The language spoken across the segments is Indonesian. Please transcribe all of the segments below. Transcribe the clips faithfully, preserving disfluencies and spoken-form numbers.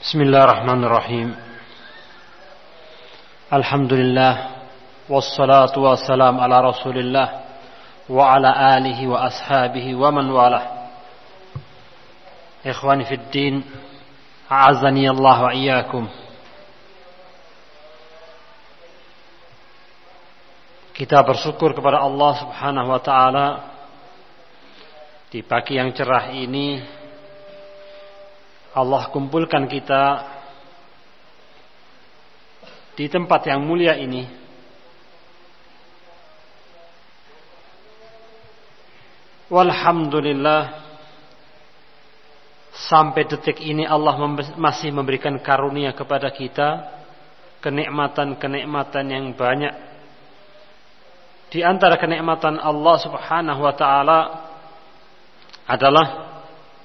Bismillahirrahmanirrahim. Alhamdulillah wassalatu wassalam ala Rasulillah wa ala alihi wa ashabihi wa man walah. Ikhwani fid din, a'azzani Allah wa iyyakum. Kita bersyukur kepada Allah Subhanahu wa taala di pagi yang cerah ini. Allah kumpulkan kita di tempat yang mulia ini. Walhamdulillah, sampai detik ini Allah masih memberikan karunia kepada kita, kenikmatan-kenikmatan yang banyak. Di antara kenikmatan Allah Subhanahu wa taala adalah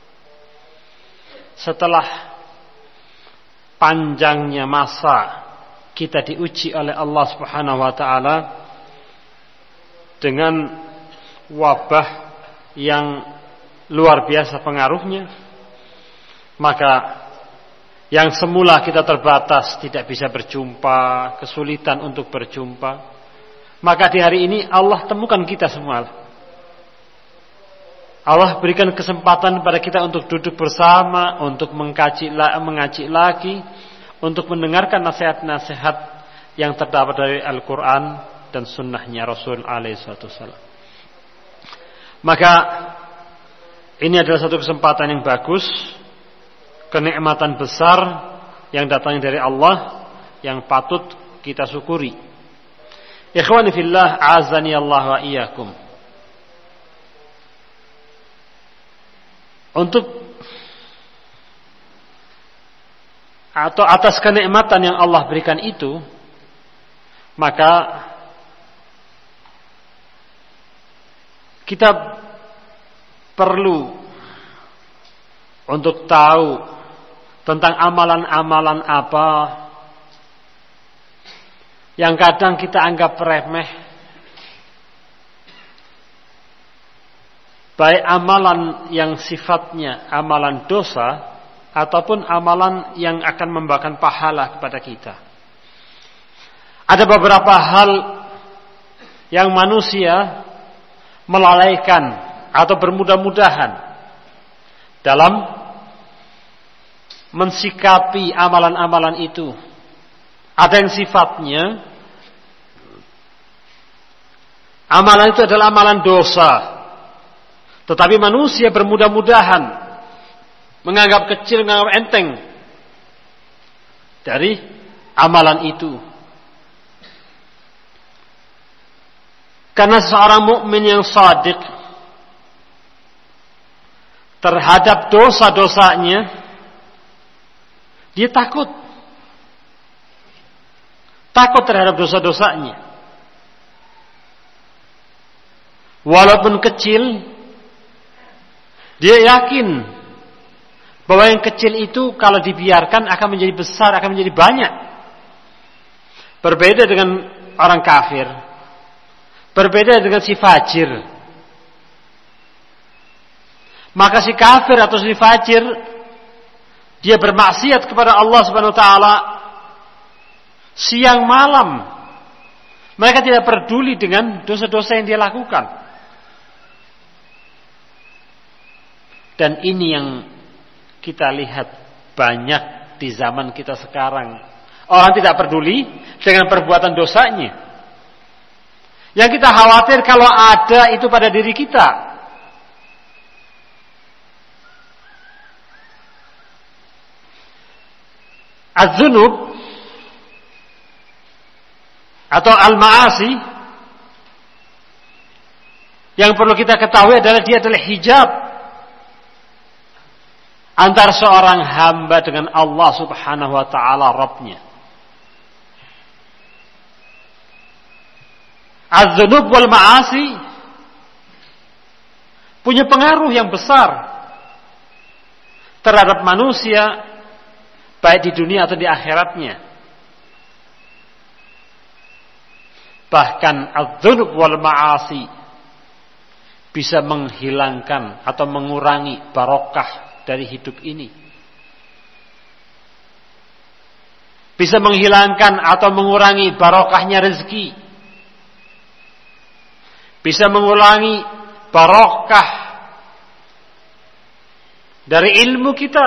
setelah panjangnya masa kita diuji oleh Allah Subhanahu wa taala dengan wabah yang luar biasa pengaruhnya, maka yang semula kita terbatas, tidak bisa berjumpa, kesulitan untuk berjumpa, maka di hari ini Allah temukan kita semua. Allah berikan kesempatan pada kita untuk duduk bersama, untuk mengkaji, mengaji lagi, untuk mendengarkan nasihat-nasihat yang terdapat dari Al-Quran dan Sunnahnya Rasul alaihi wasallam. Maka ini adalah satu kesempatan yang bagus, kenikmatan besar yang datang dari Allah yang patut kita syukuri. Ikhwani fillah, azani Allah wa iyyakum. Untuk atau atas kenikmatan yang Allah berikan itu, maka kita perlu untuk tahu tentang amalan-amalan apa yang kadang kita anggap remeh, baik amalan yang sifatnya amalan dosa ataupun amalan yang akan membawakan pahala kepada kita. Ada beberapa hal yang manusia melalaikan atau bermudah-mudahan dalam mensikapi amalan-amalan itu. Ada yang sifatnya amalan itu adalah amalan dosa, tetapi manusia bermudah-mudahan menganggap kecil, menganggap enteng dari amalan itu. Karena seorang mukmin yang shadiq terhadap dosa-dosanya, dia takut. Takut terhadap dosa-dosanya. Walaupun kecil, dia yakin bahwa yang kecil itu kalau dibiarkan akan menjadi besar, akan menjadi banyak. Berbeda dengan orang kafir, berbeda dengan si fajir. Maka si kafir atau si fajir, dia bermaksiat kepada Allah Subhanahu wa taala siang malam. Mereka tidak peduli dengan dosa-dosa yang dia lakukan. Dan ini yang kita lihat banyak di zaman kita sekarang. Orang tidak peduli dengan perbuatan dosanya. Yang kita khawatir kalau ada itu pada diri kita. Az-zunub atau al-ma'asi, yang perlu kita ketahui adalah dia adalah hijab antara seorang hamba dengan Allah Subhanahu wa taala Rabbnya. Az-dzunub wal ma'asi punya pengaruh yang besar terhadap manusia, baik di dunia atau di akhiratnya. Bahkan az-dzunub wal ma'asi bisa menghilangkan atau mengurangi barokah dari hidup ini. bisa menghilangkan atau mengurangi barokahnya rezeki, bisa mengurangi barokah dari ilmu kita,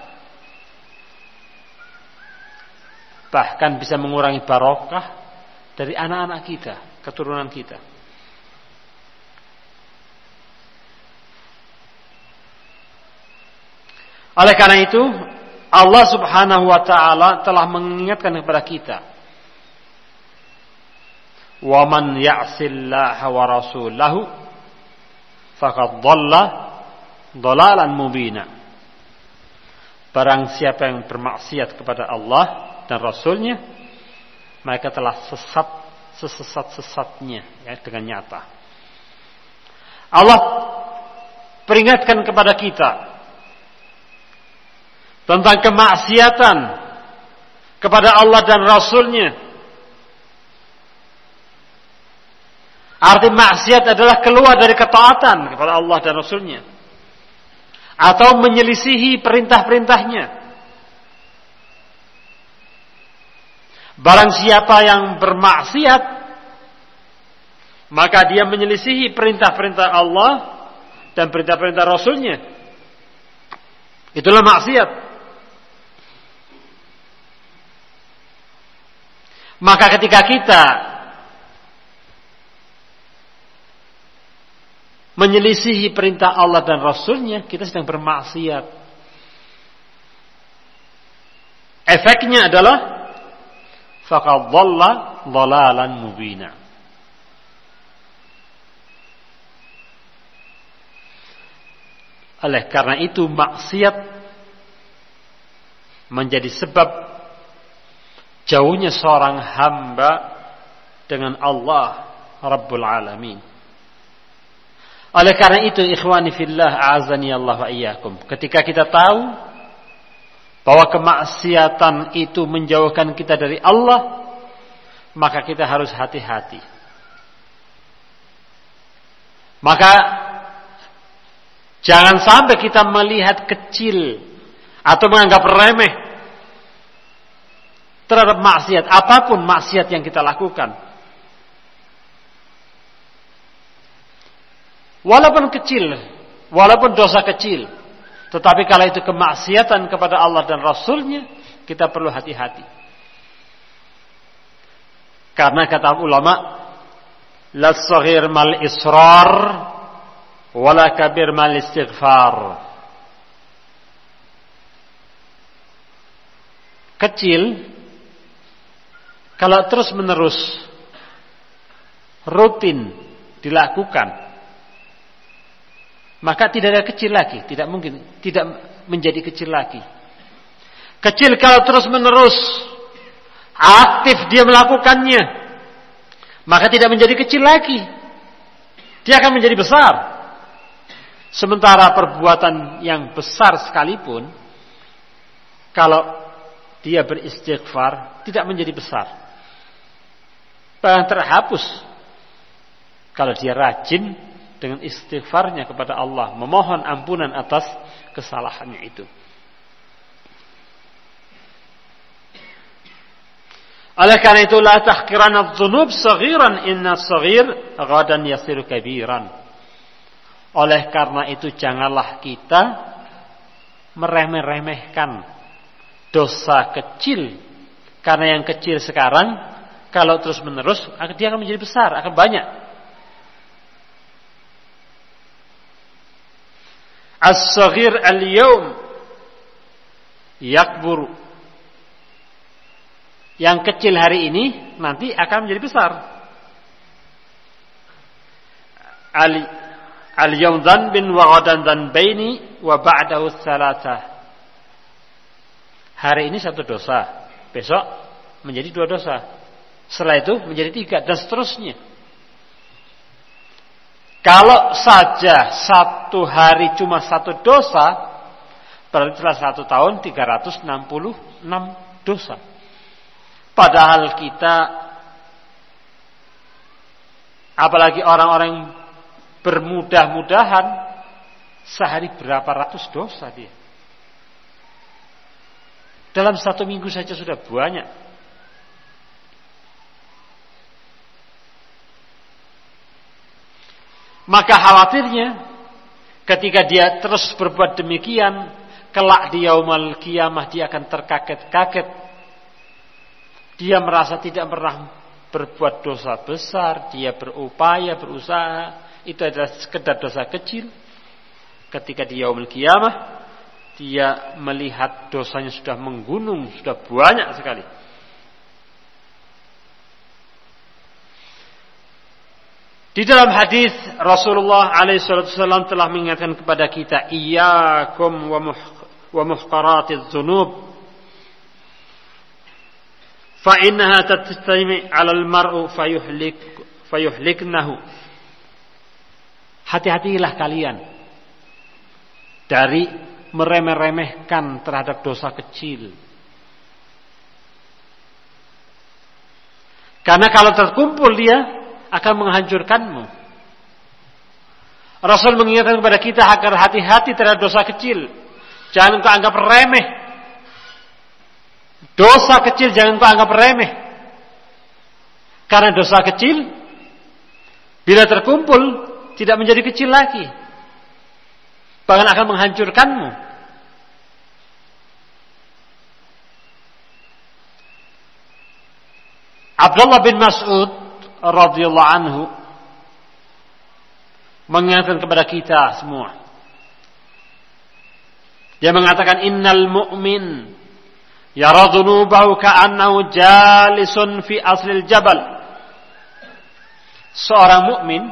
bahkan bisa mengurangi barokah dari anak-anak kita, keturunan kita. Oleh karena itu, Allah Subhanahu wa taala telah mengingatkan kepada kita, "Wa man ya'sillaha wa rasulahu faqad dhalla dhalalan mubina." Barang siapa yang bermaksiat kepada Allah dan Rasulnya, mereka telah sesat sesesat-sesatnya, ya, dengan nyata. Allah peringatkan kepada kita tentang kemaksiatan kepada Allah dan Rasulnya. Arti maksiat adalah keluar dari ketaatan kepada Allah dan Rasulnya, atau menyelisihi perintah-perintahnya. Barang siapa yang bermaksiat, maka dia menyelisihi perintah-perintah Allah dan perintah-perintah Rasulnya. Itulah maksiat. Maka ketika kita menyelisihi perintah Allah dan Rasulnya, kita sedang bermaksiat. Efeknya adalah faqad dhalla dhalalan mubina. Oleh karena itu, maksiat menjadi sebab jauhnya seorang hamba dengan Allah Rabbul Alamin. Oleh karena itu, ikhwani fillah, a'azani Allah wa iyyakum, ketika kita tahu bahwa kemaksiatan itu menjauhkan kita dari Allah, maka kita harus hati-hati. Maka jangan sampai kita melihat kecil atau menganggap remeh terhadap maksiat, apapun maksiat yang kita lakukan. Walaupun kecil, walaupun dosa kecil, tetapi kalau itu kemaksiatan kepada Allah dan Rasulnya, kita perlu hati-hati. Karena kata ulama, la saghir mal israr wala kabir mal istighfar. Kecil kalau terus menerus rutin dilakukan, maka tidak ada kecil lagi, tidak mungkin, tidak menjadi kecil lagi. Kecil kalau terus menerus aktif dia melakukannya, maka tidak menjadi kecil lagi, dia akan menjadi besar. Sementara perbuatan yang besar sekalipun, kalau dia beristighfar, tidak menjadi besar, bahkan terhapus kalau dia rajin dengan istighfarnya kepada Allah, memohon ampunan atas kesalahannya itu. Oleh karena itu, la tahqiranadz dzunub saghiran inna saghir ghadan yasiru kabiran. Oleh karena itu, janganlah kita meremeh-remehkan dosa kecil, karena yang kecil sekarang kalau terus menerus dia akan menjadi besar, akan banyak. As-saghir al-yawm yakburu. Yang kecil hari ini nanti akan menjadi besar. Ali al-yawm dhanbin wa ghadan dhanbaini wa ba'dahu tsalatsa. Hari ini satu dosa, besok menjadi dua dosa, setelah itu menjadi tiga, dan seterusnya. Kalau saja satu hari cuma satu dosa, berarti setelah satu tahun tiga ratus enam puluh enam dosa. Padahal kita, apalagi orang-orang yang bermudah-mudahan, sehari berapa ratus dosa dia. Dalam satu minggu saja sudah banyak. Maka khawatirnya ketika dia terus berbuat demikian, kelak di yaumul qiyamah dia akan terkaget-kaget. Dia merasa tidak pernah berbuat dosa besar, dia berupaya, berusaha, itu adalah sekedar dosa kecil. Ketika di yaumul qiyamah dia melihat dosanya sudah menggunung, sudah banyak sekali. Di dalam hadis Rasulullah alaihi wasallam telah mengingatkan kepada kita, iyyakum wa muh wa muhqaratiz dzunub fa innaha tatastami 'alal mar'u fayuhlik fayuhliknahu. Hati-hatilah kalian dari meremeh-remehkan terhadap dosa kecil. Karena kalau terkumpul dia akan menghancurkanmu. Rasul mengingatkan kepada kita agar hati-hati terhadap dosa kecil. Jangan kau anggap remeh. Dosa kecil jangan kau anggap remeh. Karena dosa kecil bila terkumpul tidak menjadi kecil lagi, bahkan akan menghancurkanmu. Abdullah bin Mas'ud radhiyallahu anhu mengingatkan kepada kita semua. Dia mengatakan, innal mu'min yara dhunubahu ka'annahu jalisun fi aslil jabal. Seorang mukmin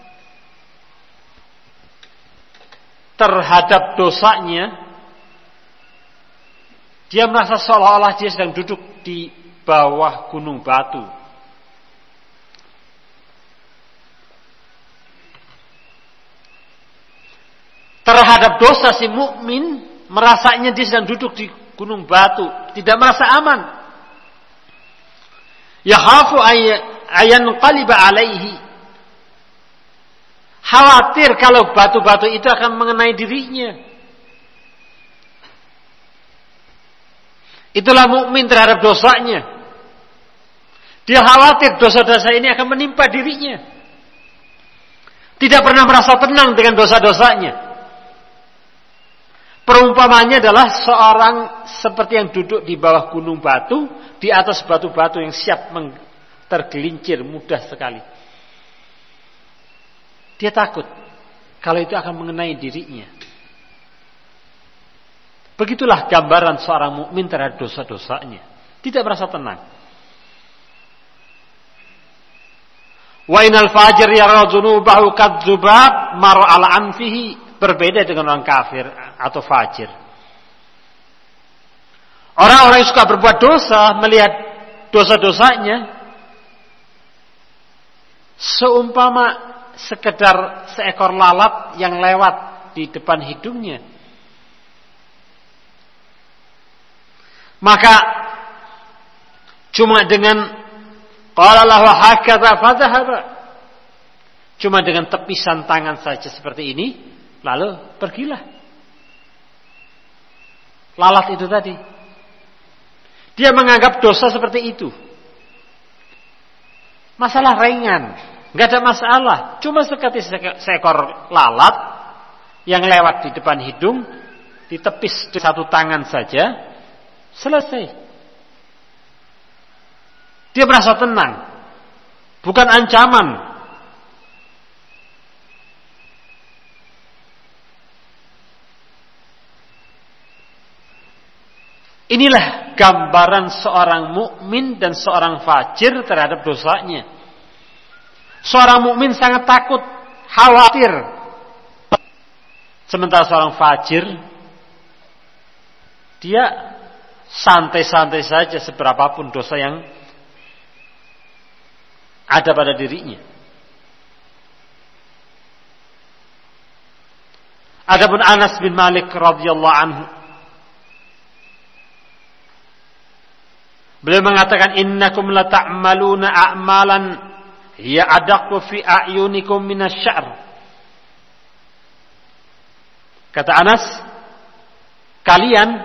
terhadap dosanya dia merasa seolah-olah dia sedang duduk di bawah gunung batu. Terhadap dosa si mukmin merasanya dia sedang duduk di gunung batu, tidak merasa aman. Yakhafu ayan qaliba alaihi. Khawatir kalau batu-batu itu akan mengenai dirinya. Itulah mukmin terhadap dosanya. Dia khawatir dosa-dosa ini akan menimpa dirinya. Tidak pernah merasa tenang dengan dosa-dosanya. Perumpamannya adalah seorang seperti yang duduk di bawah gunung batu, di atas batu-batu yang siap tergelincir mudah sekali. Dia takut kalau itu akan mengenai dirinya. Begitulah gambaran seorang mukmin terhadap dosa-dosanya. Tidak merasa tenang. Wa inal fajir yara dzunubahu kadzubab mar ala anfihi. Berbeda dengan orang kafir atau fajir. Orang-orang yang suka berbuat dosa melihat dosa-dosanya seumpama sekedar seekor lalat yang lewat di depan hidungnya. Maka cuma dengan qala lahu hakadha fadhhaba, cuma dengan tepisan tangan saja seperti ini, lalu pergilah. Lalat itu tadi. Dia menganggap dosa seperti itu masalah ringan, nggak ada masalah. Cuma sekali seekor lalat yang lewat di depan hidung, ditepis di satu tangan saja, selesai. Dia merasa tenang, bukan ancaman. Inilah gambaran seorang mukmin dan seorang fajir terhadap dosanya. Seorang mukmin sangat takut, khawatir. Sementara seorang fajir, dia santai-santai saja seberapapun dosa yang ada pada dirinya. Adapun Anas bin Malik radhiyallahu anhu, beliau mengatakan, innakum la ta'maluna a'malan hiya adaqqu fi a'yunikum minasy-sya'r. Kata Anas, kalian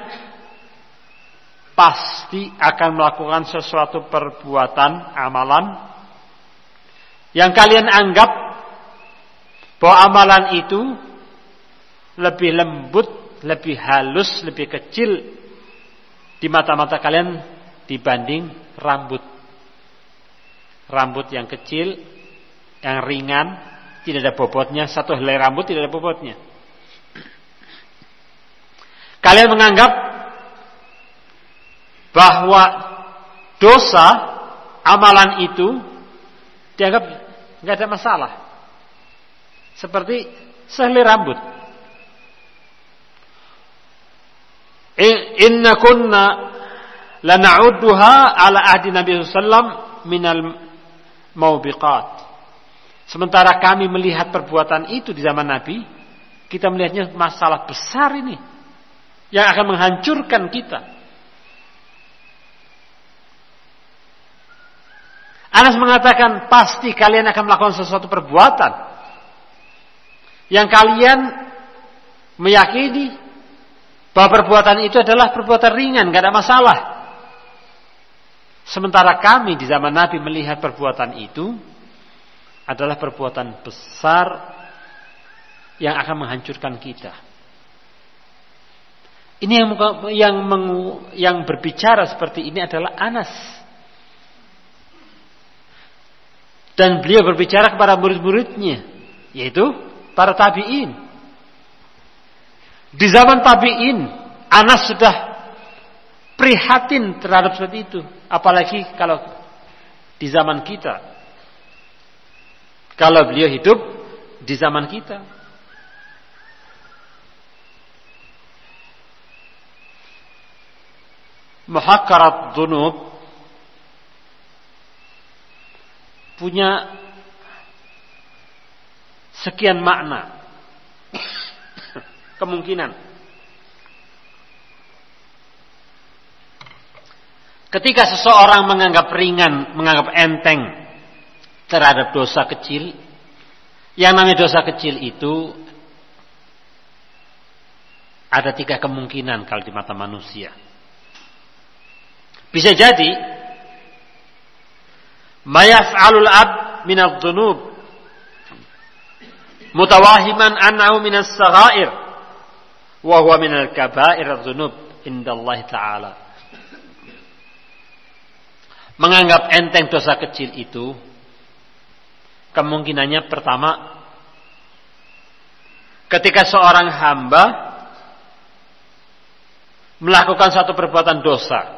pasti akan melakukan sesuatu perbuatan, amalan yang kalian anggap bahwa amalan itu lebih lembut, lebih halus, lebih kecil di mata-mata kalian dibanding rambut. Rambut yang kecil, yang ringan, tidak ada bobotnya, satu helai rambut tidak ada bobotnya. Kalian menganggap bahwa dosa amalan itu dianggap nggak ada masalah, seperti sehelai rambut. Inna kunna lana'udduha ala ahdi Nabi sallallahu alaihi wasallam minal maubiqat. Sementara kami melihat perbuatan itu di zaman Nabi, kita melihatnya masalah besar ini yang akan menghancurkan kita. Anas mengatakan pasti kalian akan melakukan sesuatu perbuatan yang kalian meyakini bahwa perbuatan itu adalah perbuatan ringan, gak ada masalah. Sementara kami di zaman Nabi melihat perbuatan itu adalah perbuatan besar yang akan menghancurkan kita. Ini yang yang mengu, yang berbicara seperti ini adalah Anas. Dan beliau berbicara kepada murid-muridnya, yaitu para tabi'in. Di zaman tabi'in, Anas sudah prihatin terhadap seperti itu. Apalagi kalau di zaman kita. Kalau beliau hidup di zaman kita. Muhakkarat dzunub punya sekian makna, kemungkinan. Ketika seseorang menganggap ringan, menganggap enteng terhadap dosa kecil, yang namanya dosa kecil itu ada tiga kemungkinan kalau di mata manusia. Bisa jadi ma yaf'alul 'abd min adh-dhunub mutawahiman annahu min as-saghair wa huwa min al-kaba'ir adh-dhunub indallahi ta'ala. Menganggap enteng dosa kecil itu kemungkinannya pertama, ketika seorang hamba melakukan suatu perbuatan dosa,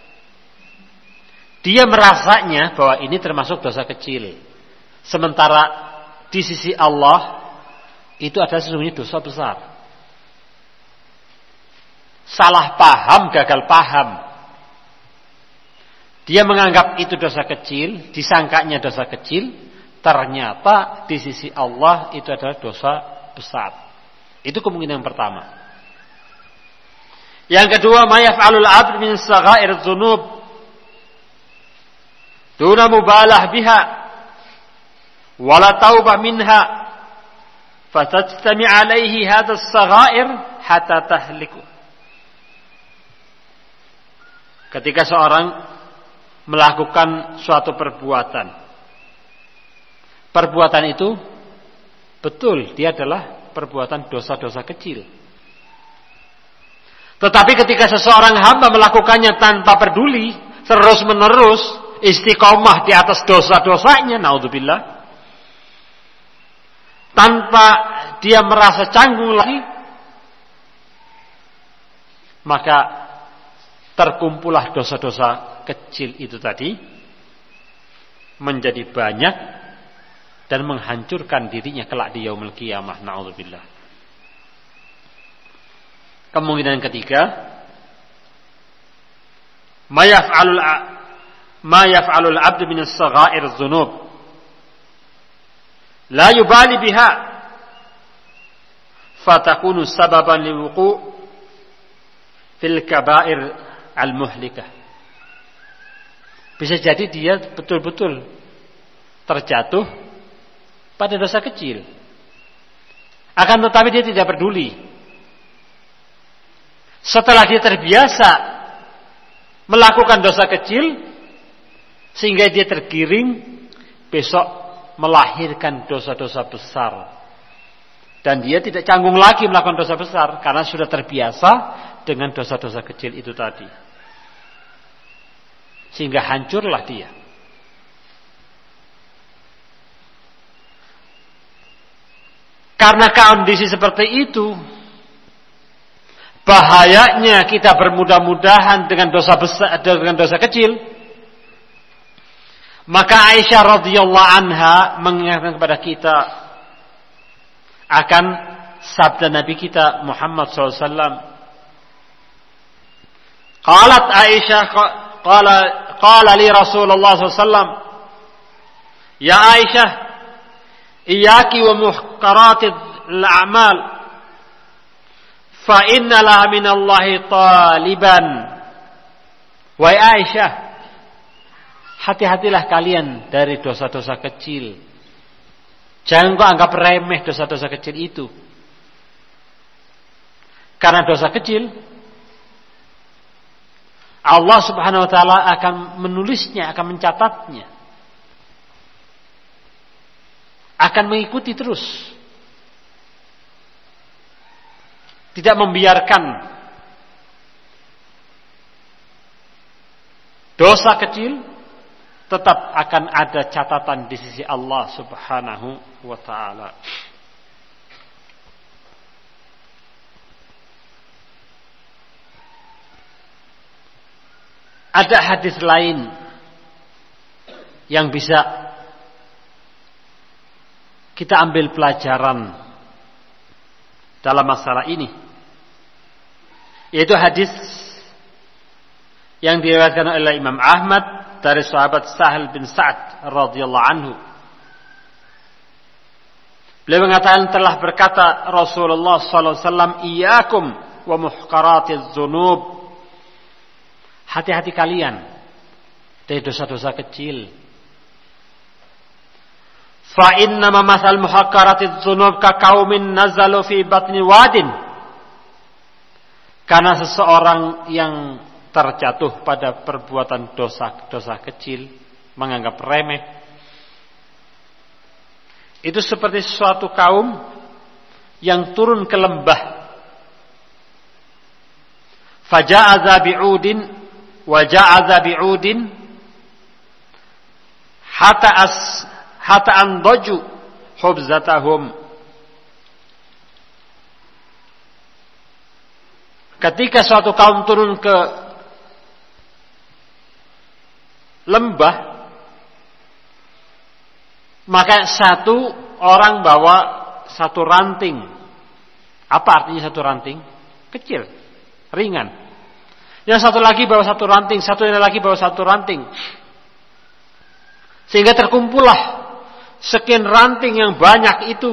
dia merasanya bahwa ini termasuk dosa kecil, sementara di sisi Allah itu adalah sesungguhnya dosa besar. Salah paham, gagal paham. Dia menganggap itu dosa kecil, disangkanya dosa kecil, ternyata di sisi Allah itu adalah dosa besar. Itu kemungkinan yang pertama. Yang kedua, ma yaf'alul 'abd min saghair dzunub duna mubalah biha wala taubah minha fatajtami' alaihi hadha as-saghair hatta tahliku. Ketika seorang melakukan suatu perbuatan, perbuatan itu betul dia adalah perbuatan dosa-dosa kecil. Tetapi ketika seseorang hamba melakukannya tanpa peduli, terus-menerus istiqomah di atas dosa-dosanya, naudzubillah, tanpa dia merasa canggung lagi, maka terkumpullah dosa-dosa kecil itu tadi menjadi banyak dan menghancurkan dirinya kelak di yaumul qiyamah, naudzubillah. Kemungkinan ketiga, ma yaf'alul ma yaf'alul 'abd min as-saghair dzunub la yubali biha fatakunu sababan liwuqu' fil kaba'ir al-muhlikah. Bisa jadi dia betul-betul terjatuh pada dosa kecil, akan tetapi dia tidak peduli. Setelah dia terbiasa melakukan dosa kecil, sehingga dia tergiring besok melahirkan dosa-dosa besar Dan dia tidak canggung lagi melakukan dosa besar karena sudah terbiasa dengan dosa-dosa kecil itu tadi. Sehingga hancurlah dia. Karena kondisi seperti itu, bahayanya kita bermudah-mudahan dengan dosa besar, dengan dosa kecil. Maka Aisyah radhiyallahu anha mengingatkan kepada kita akan sabda Nabi kita Muhammad sallallahu alaihi wasallam. Qalat Aisyah, qala qala li Rasulullah sallallahu alaihi wasallam, ya Aisyah, iyyaki wa muhqaratil a'mal fa inna laha minallahi taliban. Wahai Aisyah, hati-hatilah kalian dari dosa-dosa kecil. Jangan kau anggap remeh dosa-dosa kecil itu. Karena dosa kecil Allah Subhanahu wa taala akan menulisnya, akan mencatatnya. Akan mengikuti terus. Tidak membiarkan dosa kecil, tetap akan ada catatan di sisi Allah Subhanahu wa taala. Ada hadis lain yang bisa kita ambil pelajaran dalam masalah ini, yaitu hadis yang diriwayatkan oleh Imam Ahmad dari sahabat Sahal bin Sa'ad radhiyallahu anhu. Beliau mengatakan, telah berkata Rasulullah sallallahu alaihi wasallam, iyyakum wa muhqaratiz dzunub. Hati-hati kalian dari dosa-dosa kecil. Fa inna ma masal muhaqqaratiz dzunub ka qaumin nazalu fi batni wadin. Karena seseorang yang terjatuh pada perbuatan dosa-dosa kecil, menganggap remeh, itu seperti suatu kaum yang turun ke lembah. Faja'adza bi'udin wa ja'adza bi'udin hatta as hatta andaju hubzatahum. Ketika suatu kaum turun ke lembah, maka satu orang bawa satu ranting. Apa artinya satu ranting? Kecil, ringan. Yang satu lagi bawa satu ranting, satu lagi bawa satu ranting. Sehingga terkumpullah sekian ranting yang banyak itu.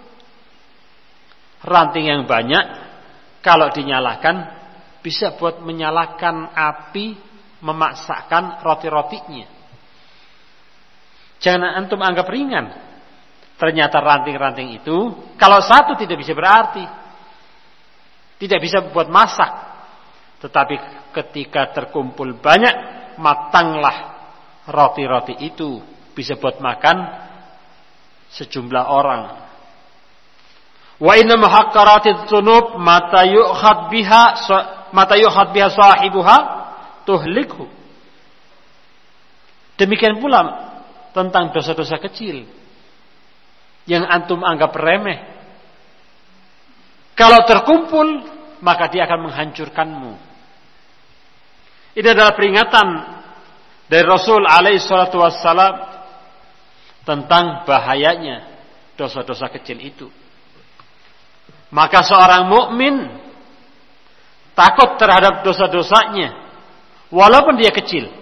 Ranting yang banyak, kalau dinyalakan, bisa buat menyalakan api, memaksakan roti-rotinya. Jangan antum anggap ringan. Ternyata ranting-ranting itu, kalau satu tidak bisa berarti. Tidak bisa buat masak. Tetapi ketika terkumpul banyak, matanglah roti-roti itu. Bisa buat makan sejumlah orang. Wa inna muhaqqaratiz dzunub mata yu'khad biha mata yu'khad biha sahibuha tuhlikhu. Demikian pula tentang dosa-dosa kecil yang antum anggap remeh, kalau terkumpul maka dia akan menghancurkanmu. Ini adalah peringatan dari Rasul alaihi salatu wassalam tentang bahayanya dosa-dosa kecil itu. Maka seorang mukmin takut terhadap dosa-dosanya walaupun dia kecil.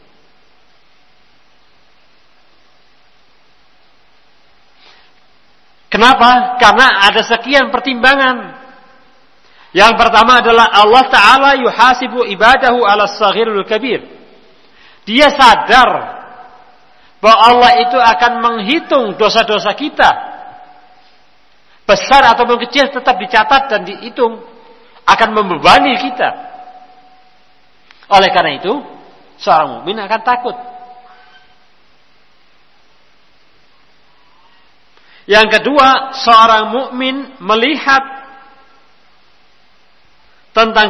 Kenapa? Karena ada sekian pertimbangan. Yang pertama adalah Allah Ta'ala yuhasibu ibadahu ala saghirul kabir. Dia sadar bahwa Allah itu akan menghitung dosa-dosa kita. Besar ataupun kecil tetap dicatat dan dihitung. Akan membebani kita. Oleh karena itu, seorang mukmin akan takut. Yang kedua, seorang mukmin melihat tentang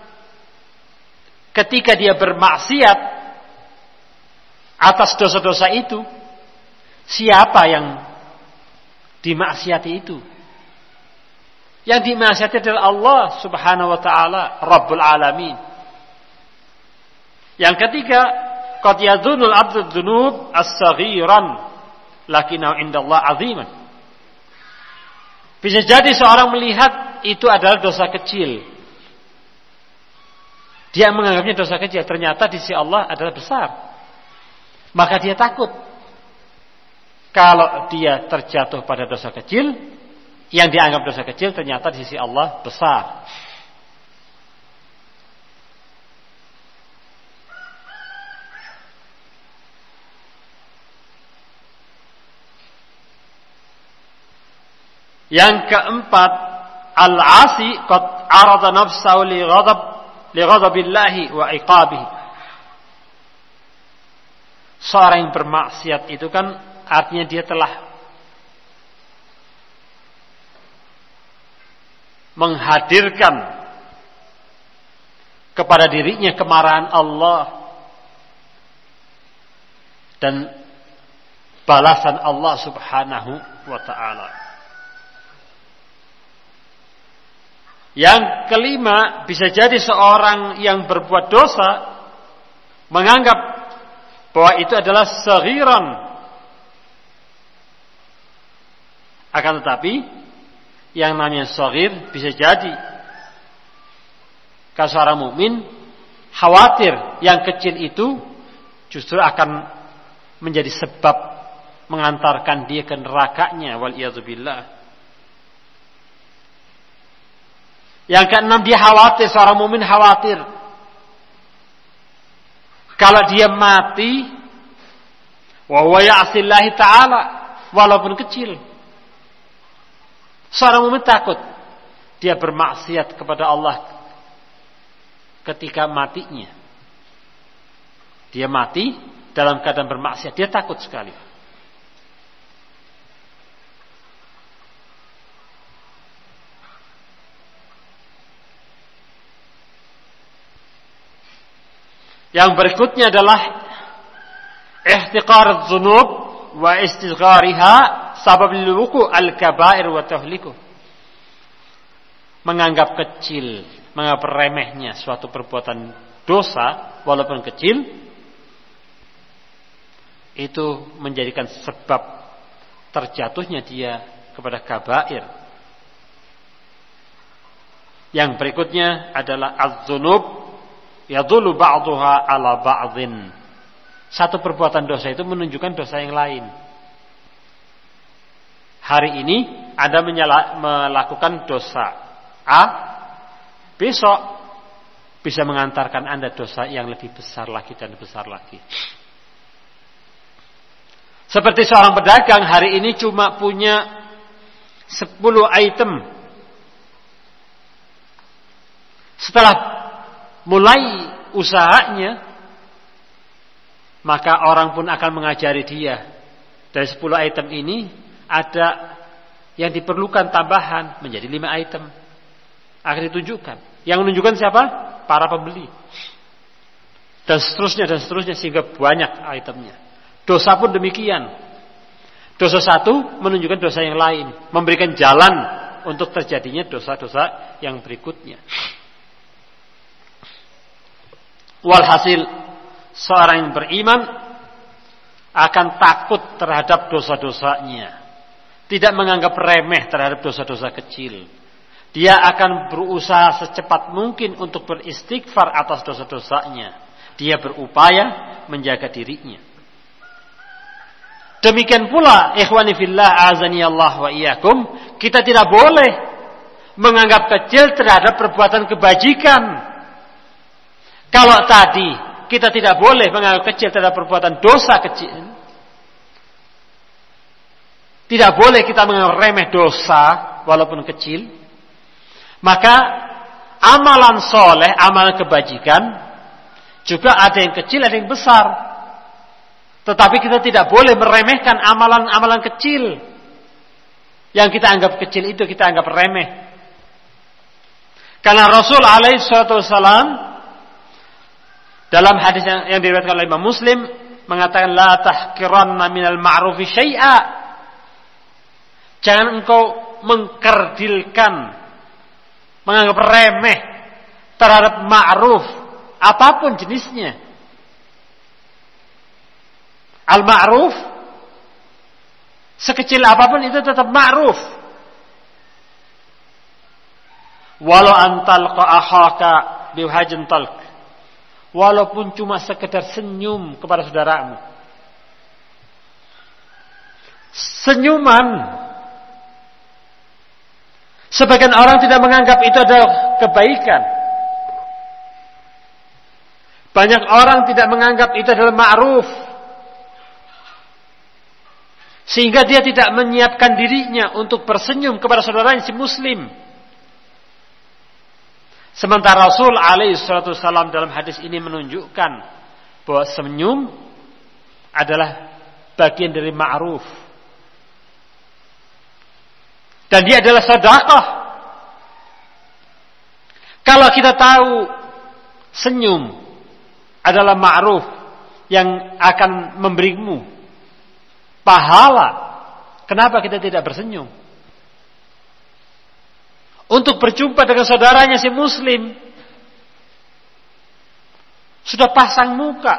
ketika dia bermaksiat atas dosa-dosa itu, siapa yang dimaksiati itu? Yang dimaksiati adalah Allah Subhanahu wa taala, Rabbul Alamin. Yang ketiga, qad yadhunul 'abdu dzunub as-saghiran lakinnahu 'indallahi 'aziman. Bisa jadi seorang melihat itu adalah dosa kecil. Dia menganggapnya dosa kecil, ternyata di sisi Allah adalah besar. Maka dia takut. Kalau dia terjatuh pada dosa kecil, yang dianggap dosa kecil ternyata di sisi Allah besar. Yang keempat, al-asi qad arada nafsahu li ghadab li ghadabillahi wa iqabihi. Seorang yang bermaksiat itu kan artinya dia telah menghadirkan kepada dirinya kemarahan Allah dan balasan Allah Subhanahu wa ta'ala. Yang kelima, bisa jadi seorang yang berbuat dosa menganggap bahwa itu adalah saghiran. Akan tetapi yang namanya saghir bisa jadi kalau seorang mukmin khawatir yang kecil itu justru akan menjadi sebab mengantarkan dia ke nerakanya, wal iyadzubillah. Yang keenam, dia khawatir, seorang mukmin khawatir kalau dia mati wa huwa ya'sillahi ta'ala walaupun kecil. Seorang mukmin takut dia bermaksiat kepada Allah ketika matinya. Dia mati dalam keadaan bermaksiat, dia takut sekali. Yang berikutnya adalah ihtiqar dzunub wa istighrariha sabab luku al-kabair wa tahliku. Menganggap kecil, menganggap remehnya suatu perbuatan dosa walaupun kecil itu menjadikan sebab terjatuhnya dia kepada kabair. Yang berikutnya adalah az-dzunub yadullu ba'duha ala ba'dhin. Satu perbuatan dosa itu menunjukkan dosa yang lain. Hari ini Anda menyala, melakukan dosa A, besok bisa mengantarkan Anda dosa yang lebih besar lagi dan besar lagi. Seperti seorang pedagang hari ini cuma punya sepuluh item. Setelah mulai usahanya, maka orang pun akan mengajari dia. Dari sepuluh item ini ada yang diperlukan tambahan menjadi lima item. Akan ditunjukkan. Yang menunjukkan siapa? Para pembeli. Dan seterusnya dan seterusnya sehingga banyak itemnya. Dosa pun demikian. Dosa satu menunjukkan dosa yang lain, memberikan jalan untuk terjadinya dosa-dosa yang berikutnya. Walhasil, seorang yang beriman akan takut terhadap dosa-dosanya, tidak menganggap remeh terhadap dosa-dosa kecil. Dia akan berusaha secepat mungkin untuk beristighfar atas dosa-dosanya. Dia berupaya menjaga dirinya. Demikian pula, ikhwani fillah azani Allah wa iyyakum, kita tidak boleh menganggap kecil terhadap perbuatan kebajikan. Kalau tadi kita tidak boleh menganggap kecil terhadap perbuatan dosa kecil, tidak boleh kita menganggap remeh dosa walaupun kecil, maka amalan soleh, amalan kebajikan juga ada yang kecil, ada yang besar. Tetapi kita tidak boleh meremehkan amalan-amalan kecil. Yang kita anggap kecil itu kita anggap remeh. Karena Rasul alaihi salatu wasallam dalam hadis yang, yang diriwayatkan oleh Imam Muslim mengatakan la tahqiranna minal ma'rufi syai'a. Jangan engkau mengkerdilkan, menganggap remeh terhadap ma'ruf apapun jenisnya. Al-ma'ruf sekecil apapun itu tetap ma'ruf. Walau antalqa akhaka biwajhin talq. Walaupun cuma sekedar senyum kepada saudaramu. Senyuman. Sebagian orang tidak menganggap itu adalah kebaikan. Banyak orang tidak menganggap itu adalah ma'ruf. Sehingga dia tidak menyiapkan dirinya untuk bersenyum kepada saudaranya si muslim. Sementara Rasul alaihi salatu wasallam dalam hadis ini menunjukkan bahwa senyum adalah bagian dari ma'ruf. Dan dia adalah sedekah. Kalau kita tahu senyum adalah ma'ruf yang akan memberimu pahala, kenapa kita tidak bersenyum? Untuk berjumpa dengan saudaranya si muslim, sudah pasang muka.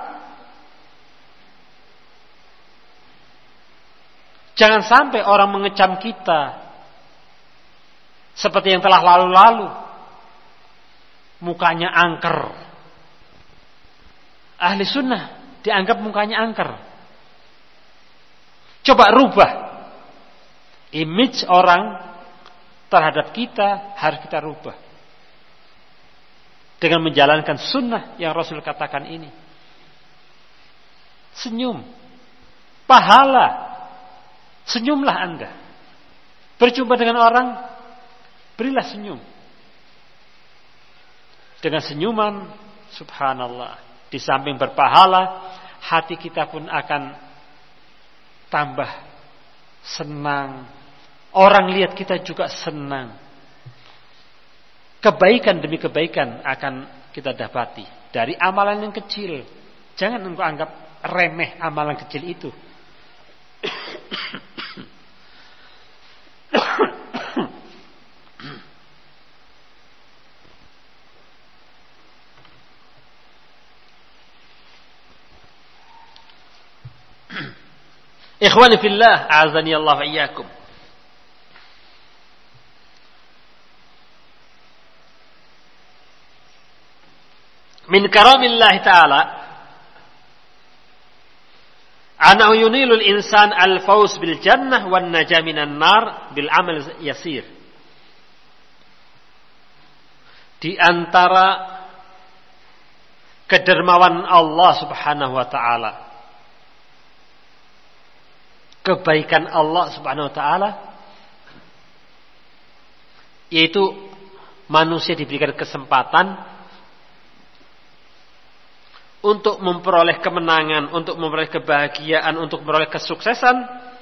Jangan sampai orang mengecam kita seperti yang telah lalu-lalu, mukanya angker. Ahli sunnah dianggap mukanya angker. Coba rubah image orang terhadap kita, harus kita rubah dengan menjalankan sunnah yang Rasul katakan ini. Senyum, pahala. Senyumlah Anda. Berjumpa dengan orang, berilah senyum. Dengan senyuman, subhanallah, di samping berpahala, hati kita pun akan tambah senang. Orang lihat kita juga senang. Kebaikan demi kebaikan akan kita dapati dari amalan yang kecil. Jangan engkau anggap remeh amalan kecil itu. Ikhwani fillah, a'azani Allah wa iyyakum. Min karamillah ta'ala ana yunilul insan al-fauz bil jannah wan najah minan nar bil amal yasir. Di antara kedermawan Allah Subhanahu wa taala, kebaikan Allah Subhanahu wa taala, yaitu manusia diberikan kesempatan untuk memperoleh kemenangan, untuk memperoleh kebahagiaan, untuk memperoleh kesuksesan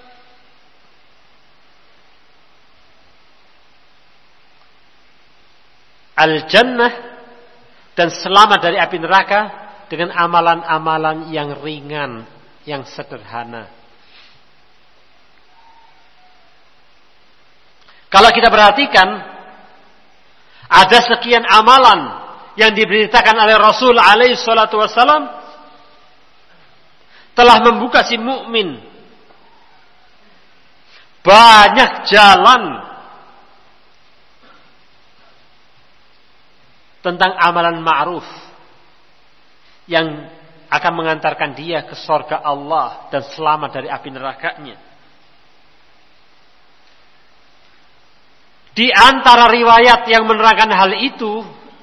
al-jannah dan selamat dari api neraka dengan amalan-amalan yang ringan, yang sederhana. Kalau kita perhatikan, ada sekian amalan yang diberitakan oleh Rasul alaihi salatu wasallam telah membuka si mukmin banyak jalan tentang amalan ma'ruf yang akan mengantarkan dia ke surga Allah dan selamat dari api nerakanya. Di antara riwayat yang menerangkan hal itu,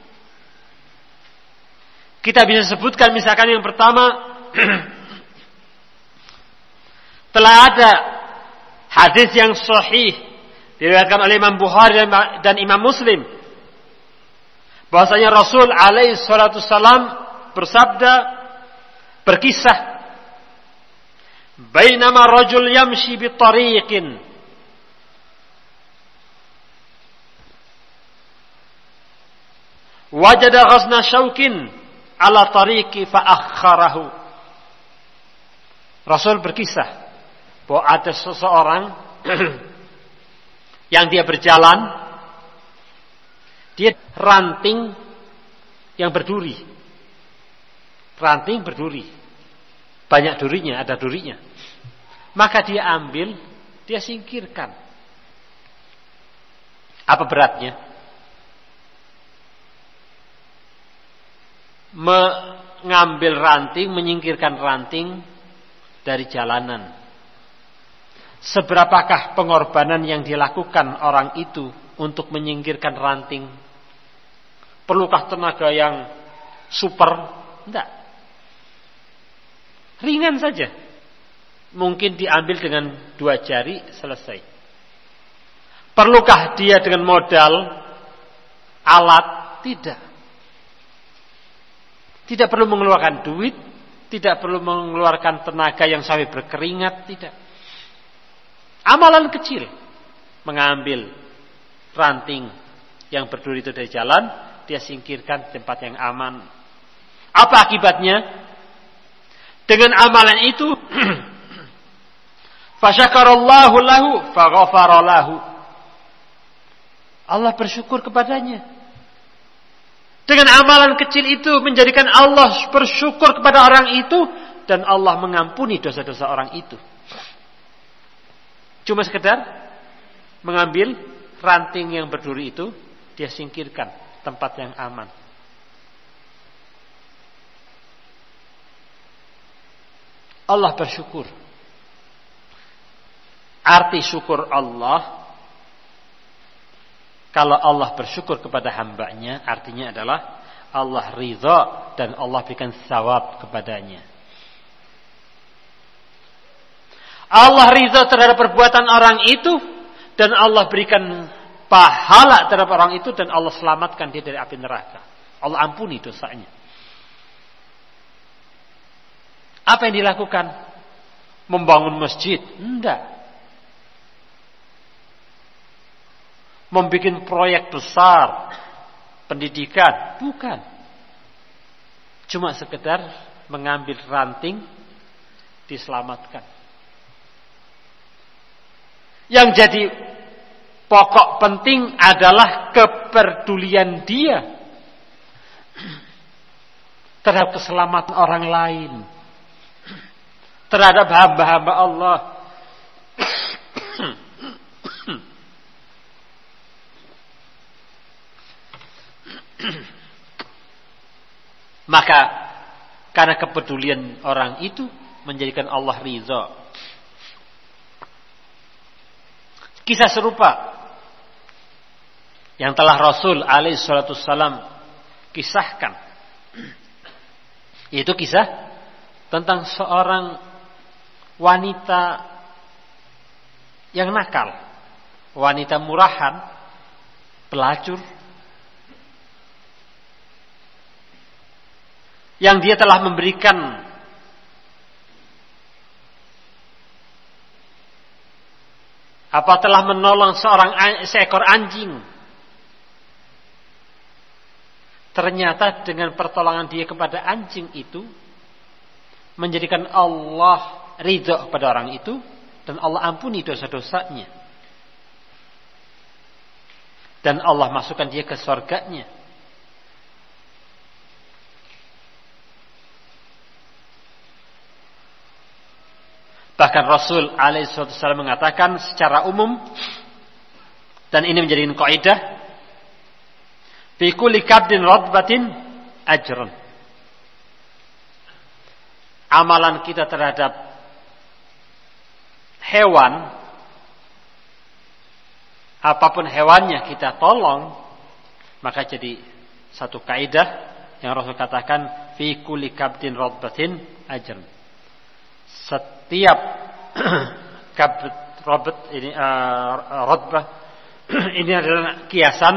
kita bisa sebutkan misalkan yang pertama, telah ada hadis yang sahih diriwayatkan oleh Imam Bukhari dan Imam Muslim bahwasanya Rasul alaihi salatu wasallam bersabda, berkisah, bainama rajul yamshi bi tariqin wajada ghasna syaukin ala tariqi fa akharahu. Rasul berkisah bahwa ada seseorang yang dia berjalan, dia ranting yang berduri. Ranting berduri. Banyak durinya, ada durinya. Maka dia ambil, dia singkirkan. Apa beratnya? Mengambil ranting, menyingkirkan ranting dari jalanan. Seberapakah pengorbanan yang dilakukan orang itu untuk menyingkirkan ranting? Perlukah tenaga yang super? Tidak. Ringan saja. Mungkin diambil dengan dua jari, selesai. Perlukah dia dengan modal alat? Tidak. Tidak perlu mengeluarkan duit, tidak perlu mengeluarkan tenaga yang sampai berkeringat, tidak. Amalan kecil, mengambil ranting yang berduri itu dari jalan, dia singkirkan di tempat yang aman. Apa akibatnya? Dengan amalan itu, fasyakarallahu lahu faghafara lahu. Allah bersyukur kepadanya. Dengan amalan kecil itu menjadikan Allah bersyukur kepada orang itu dan Allah mengampuni dosa-dosa orang itu. Cuma sekedar mengambil ranting yang berduri itu, dia singkirkan tempat yang aman. Allah bersyukur. Arti syukur Allah, kalau Allah bersyukur kepada hambanya, artinya adalah Allah ridha dan Allah berikan thawab kepadanya. Allah ridha terhadap perbuatan orang itu dan Allah berikan pahala terhadap orang itu dan Allah selamatkan dia dari api neraka. Allah ampuni dosanya. Apa yang dilakukan? Membangun masjid? Enggak. Membikin proyek besar pendidikan? Bukan. Cuma sekedar mengambil ranting, diselamatkan. Yang jadi pokok penting adalah kepedulian dia terhadap keselamatan orang lain, terhadap hamba-hamba Allah. Maka karena kepedulian orang itu menjadikan Allah ridha. Kisah serupa yang telah Rasul alaihi salatu wassalam kisahkan, yaitu kisah tentang seorang wanita yang nakal, wanita murahan, pelacur, yang dia telah memberikan apa telah menolong seorang seekor anjing. Ternyata dengan pertolongan dia kepada anjing itu menjadikan Allah ridha kepada orang itu dan Allah ampuni dosa-dosanya. Dan Allah masukkan dia ke surganya. Bahkan Rasul alaihi wasallam mengatakan secara umum, dan ini menjadi kaidah, fi kulli kabdin radbatin ajrun. Amalan kita terhadap hewan, apapun hewannya kita tolong, maka jadi satu kaidah yang Rasul katakan, fi kulli kabdin radbatin ajrun. Setiap kabd robot ini uh, rotbah ini adalah kiasan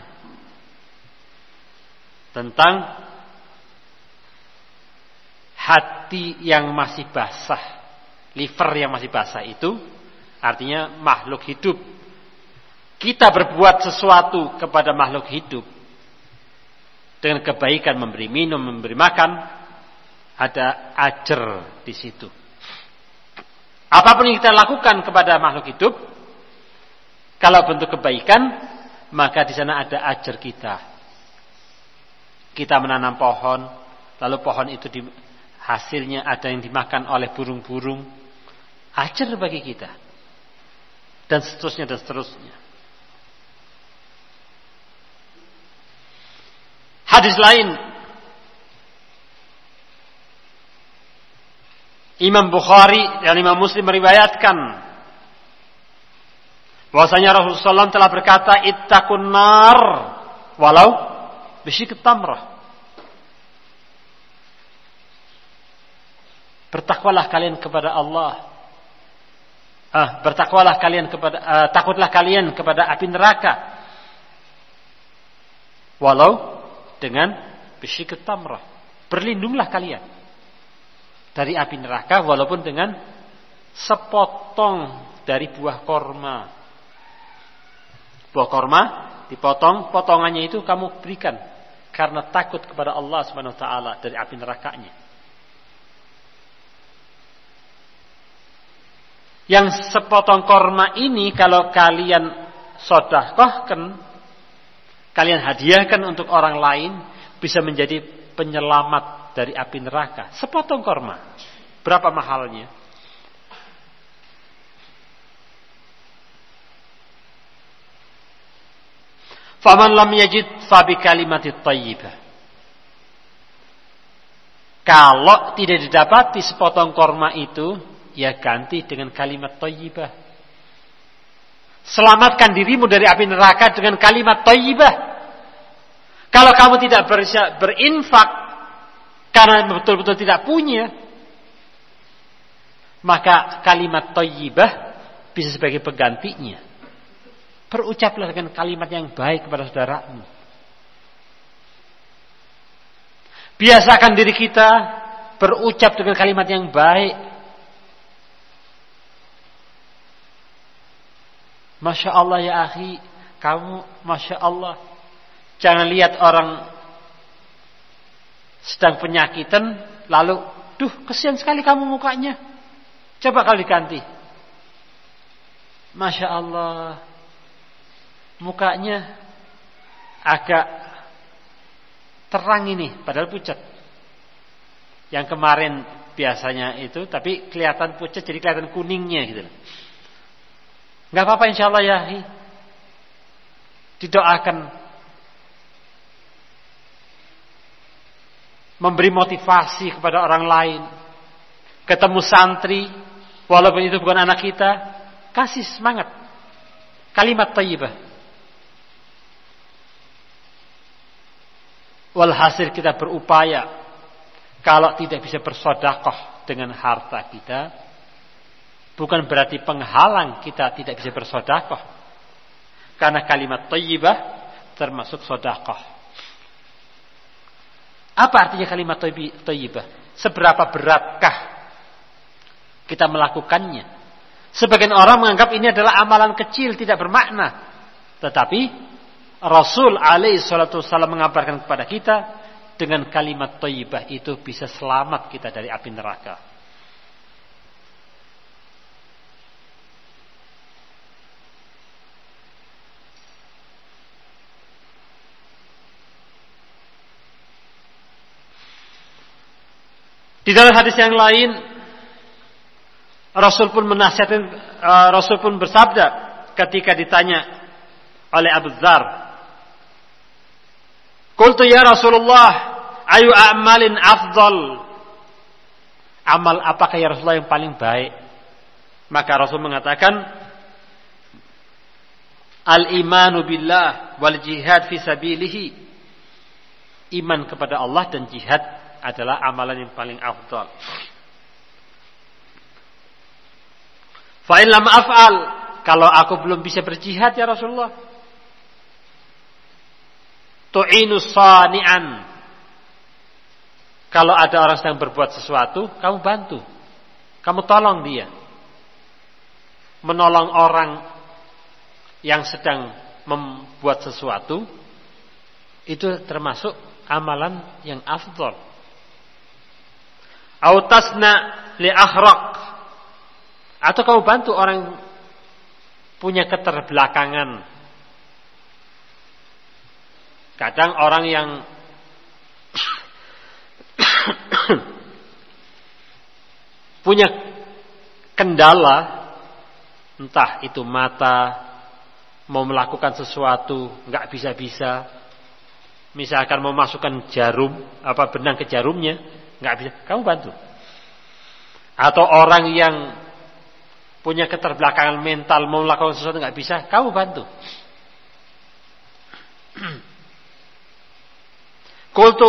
tentang hati yang masih basah, liver yang masih basah itu artinya makhluk hidup. Kita berbuat sesuatu kepada makhluk hidup, dengan kebaikan, memberi minum, memberi makan, ada ajar di situ. Apapun yang kita lakukan kepada makhluk hidup, kalau bentuk kebaikan, maka di sana ada ajar kita. Kita menanam pohon, lalu pohon itu di, hasilnya ada yang dimakan oleh burung-burung, ajar bagi kita. Dan seterusnya dan seterusnya. Hadis lain, Imam Bukhari dan Imam Muslim meriwayatkan bahwasanya Rasulullah shallallahu alaihi wasallam telah berkata, ittaqun nar walau bisyik tamrah. Bertakwalah kalian kepada Allah. Ah, bertakwalah kalian kepada uh, takutlah kalian kepada api neraka. Walau dengan bisyik tamrah. Berlindunglah kalian dari api neraka walaupun dengan sepotong dari buah korma. Buah korma dipotong, potongannya itu kamu berikan karena takut kepada Allah Subhanahu wa taala dari api nerakanya. Yang sepotong korma ini kalau kalian sedekahkan, kalian hadiahkan untuk orang lain, bisa menjadi penyelamat dari api neraka. Sepotong korma. Berapa mahalnya? Faman lam yajid fabi kalimatit thayyibah. Kalau tidak didapati sepotong korma itu, ya ganti dengan kalimat thayyibah. Selamatkan dirimu dari api neraka dengan kalimat thayyibah. Kalau kamu tidak berinfak karena betul-betul tidak punya, maka kalimat thayyibah bisa sebagai penggantinya. Berucaplah dengan kalimat yang baik kepada saudaramu. Biasakan diri kita berucap dengan kalimat yang baik. Masya Allah ya akhi, kamu Masya Allah. Jangan lihat orang sedang penyakitan, lalu, duh kesian sekali kamu mukanya. Coba kali diganti. Masya Allah, mukanya agak terang ini, padahal pucat. Yang kemarin biasanya itu, tapi kelihatan pucat, jadi kelihatan kuningnya gitu. Gak apa-apa insya Allah ya. Didoakan. Memberi motivasi kepada orang lain. Ketemu santri, walaupun itu bukan anak kita, kasih semangat. Kalimat thayyibah. Walhasil kita berupaya. Kalau tidak bisa bersedekah dengan harta kita, bukan berarti penghalang kita tidak bisa bersedekah. Karena kalimat thayyibah termasuk sedekah. Apa artinya kalimat thayyibah? Seberapa beratkah kita melakukannya? Sebagian orang menganggap ini adalah amalan kecil, tidak bermakna. Tetapi Rasul alaihi salatu wasallam mengabarkan kepada kita, dengan kalimat thayyibah itu bisa selamat kita dari api neraka. Di dalam hadis yang lain, Rasul pun menasihatkan, uh, Rasul pun bersabda ketika ditanya oleh Abu Dzar, "Qultu ya Rasulullah, ayu a'malin afdal?" Amal apakah ya Rasulullah yang paling baik? Maka Rasul mengatakan, "Al-imanu billah wal jihad fi sabilihi." Iman kepada Allah dan jihad adalah amalan yang paling afdal. Fa in lam af'al, kalau aku belum bisa berjihad ya Rasulullah, tu'inu sani'an, kalau ada orang sedang berbuat sesuatu, kamu bantu, kamu tolong dia. Menolong orang yang sedang membuat sesuatu itu termasuk amalan yang afdal. Au tasna li akhraq, atau kamu bantu orang punya keterbelakangan. Kadang orang yang punya kendala, entah itu mata, mau melakukan sesuatu nggak bisa-bisa, misalkan mau masukkan jarum, apa benang ke jarumnya nggak bisa, kamu bantu. Atau orang yang punya keterbelakangan mental, mau melakukan sesuatu nggak bisa, kamu bantu. Qultu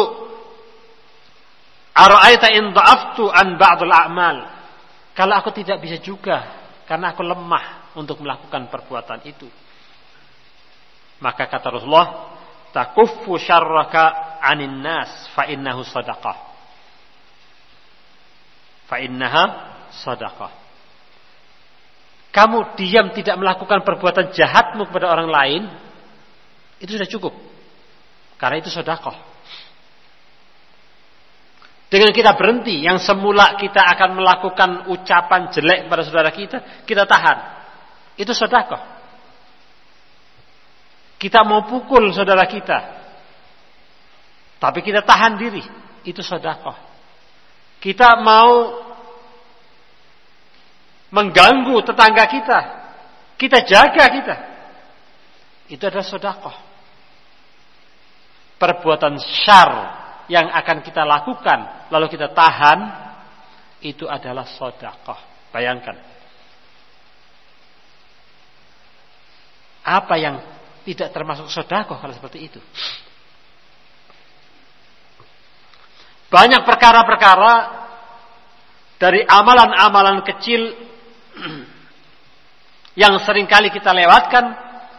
ara'aita in dha'aftu an ba'dul a'mal. Kalau aku tidak bisa juga karena aku lemah untuk melakukan perbuatan itu, maka kata Rasulullah, takuffu syarraka 'anin nas fa innahu shadaqah. Fa innaha shadaqah. Kamu diam tidak melakukan perbuatan jahatmu kepada orang lain, itu sudah cukup. Karena itu sedekah. Dengan kita berhenti, yang semula kita akan melakukan ucapan jelek kepada saudara kita, kita tahan. Itu sedekah. Kita mau pukul saudara kita, tapi kita tahan diri, itu sedekah. Kita mau mengganggu tetangga kita, kita jaga kita, itu adalah sedekah. Perbuatan syar yang akan kita lakukan lalu kita tahan, itu adalah sedekah. Bayangkan apa yang tidak termasuk sedekah kalau seperti itu. Banyak perkara-perkara dari amalan-amalan kecil yang seringkali kita lewatkan,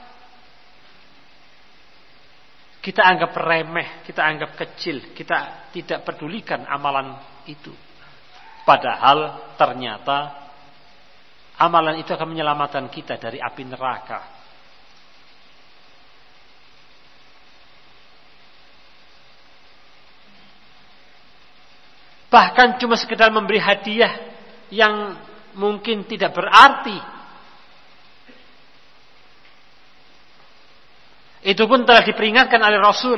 kita anggap remeh, kita anggap kecil, kita tidak pedulikan amalan itu. Padahal ternyata amalan itu akan menyelamatkan kita dari api neraka. Bahkan cuma sekedar memberi hadiah yang mungkin tidak berarti, itu pun telah diperingatkan oleh Rasul.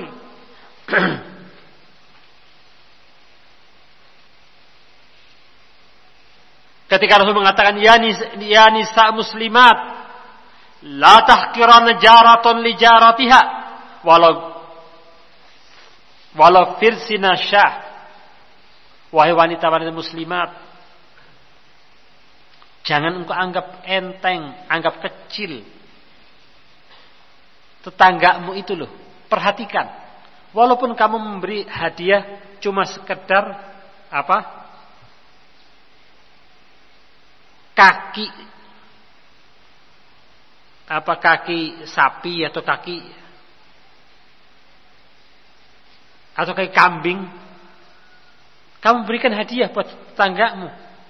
Ketika Rasul mengatakan, ya nisa, ya nisa muslimat, la tahqiranna jaratun li jaratiha walau walau firsina syah. Wahai wanita-wanita muslimat, jangan engkau anggap enteng, anggap kecil tetanggamu itu loh. Perhatikan, walaupun kamu memberi hadiah cuma sekedar apa? Kaki apa kaki sapi atau kaki atau kaki kambing, kamu berikan hadiah buat tetanggamu.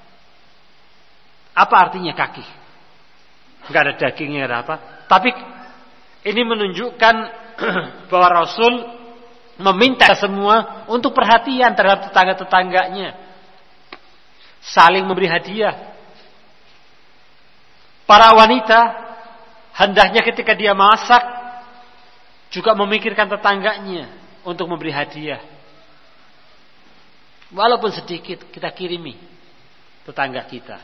Apa artinya kaki? Enggak ada dagingnya, ada apa? Tapi ini menunjukkan bahwa Rasul meminta semua untuk perhatian terhadap tetangga-tetangganya, saling memberi hadiah. Para wanita hendaknya ketika dia masak juga memikirkan tetangganya untuk memberi hadiah. Walaupun sedikit kita kirimi tetangga kita.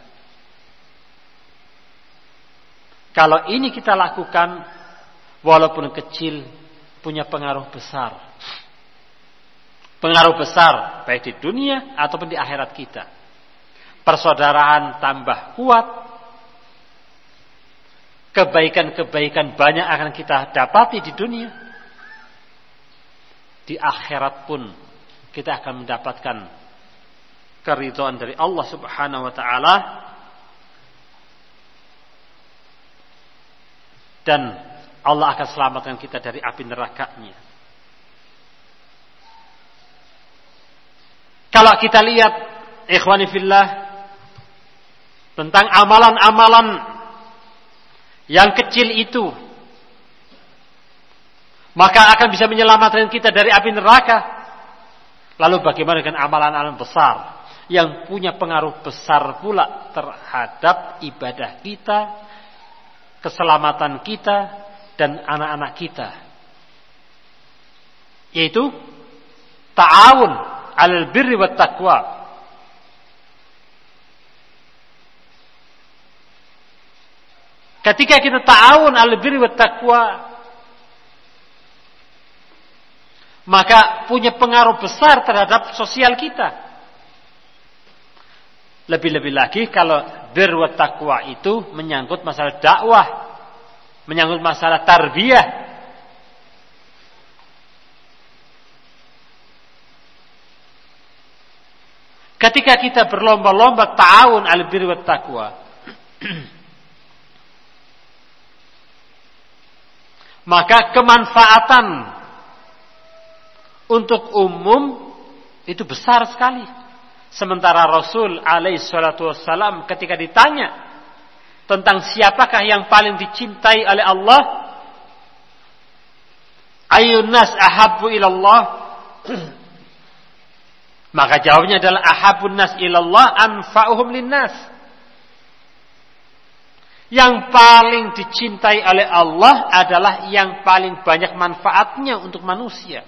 Kalau ini kita lakukan, walaupun kecil, punya pengaruh besar. Pengaruh besar baik di dunia ataupun di akhirat kita. Persaudaraan tambah kuat. Kebaikan-kebaikan banyak akan kita dapati di dunia. Di akhirat pun kita akan mendapatkan keridhaan dari Allah Subhanahu wa taala, dan Allah akan selamatkan kita dari api nerakanya. Kalau kita lihat ikhwani fillah tentang amalan-amalan yang kecil itu, maka akan bisa menyelamatkan kita dari api neraka. Lalu bagaimana dengan amalan-amalan besar yang punya pengaruh besar pula terhadap ibadah kita, keselamatan kita, dan anak-anak kita, yaitu ta'awun 'alal birri wat taqwa. Ketika kita ta'awun 'alal birri wat taqwa, maka punya pengaruh besar terhadap sosial kita. Lebih-lebih lagi kalau bir wa taqwa itu menyangkut masalah dakwah, menyangkut masalah tarbiyah. Ketika kita berlomba-lomba ta'awun 'alal birri wat taqwa, maka kemanfaatan untuk umum itu besar sekali. Sementara Rasul alaihi salatu wassalam ketika ditanya tentang siapakah yang paling dicintai oleh Allah, ayyun nas ahabbu ilallah, maka jawabnya adalah ahabbun nas ilallah anfa'uhum linnas. Yang paling dicintai oleh Allah adalah yang paling banyak manfaatnya untuk manusia.